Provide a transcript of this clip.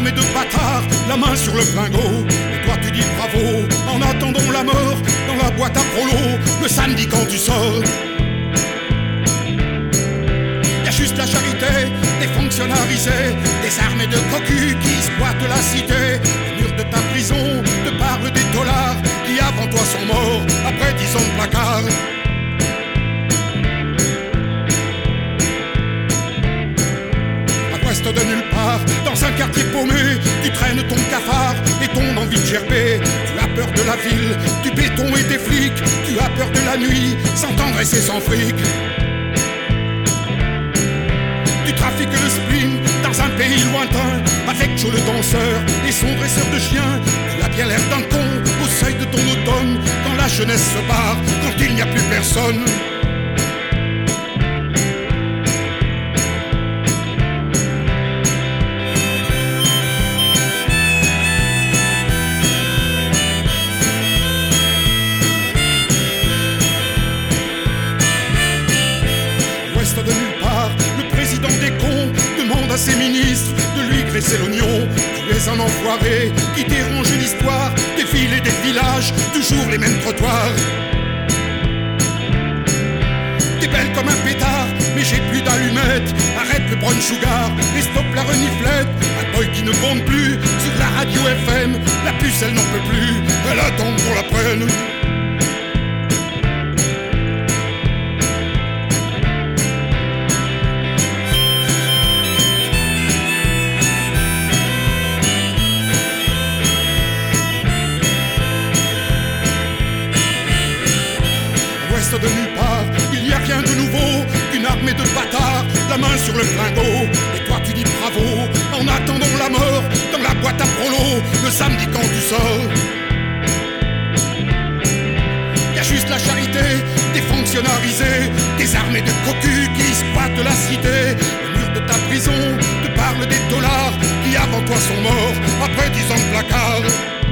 armés de bâtards, la main sur le flingot. Et toi tu dis bravo, en attendant la mort, dans la boîte à prolo, le samedi quand tu sors. Y'a juste la charité, des fonctionnnarisés, des armées de cocus qui squattent la cité. Les murs de ta prison te parlent des dollars qui avant toi sont morts, après 10 ans de placard. De nulle part, dans un quartier paumé, tu traînes ton cafard et ton envie de gerber. Tu as peur de la ville, du béton et des flics. Tu as peur de la nuit, sans tendresse et sans fric. Tu trafiques le spleen dans un pays lointain, avec Joe le danseur et son dresseur de chiens. Tu as bien l'air d'un con au seuil de ton automne, quand la jeunesse se barre, quand il n'y a plus personne. De nulle part, le président des cons demande à ses ministres de lui graisser l'oignon. Tu es un enfoiré qui dérange l'histoire des villes et des villages, toujours les mêmes trottoirs. T'es belle comme un pétard, mais j'ai plus d'allumettes. Arrête le brown sugar et stop la reniflette. Un boy qui ne compte plus sur la radio FM. La puce elle n'en peut plus, elle attend qu'on la prenne. De nulle part, il n'y a rien de nouveau qu'une armée de bâtards, la main sur le flingot. Et toi tu dis bravo, en attendant la mort, dans la boîte à prolo, le samedi quand tu sors. Y'a juste la charité, des fonctionnnarisés, des armées de cocus qui squattent la cité. Les murs de ta prison te parlent des dollars qui avant toi sont morts, après 10 ans de placard.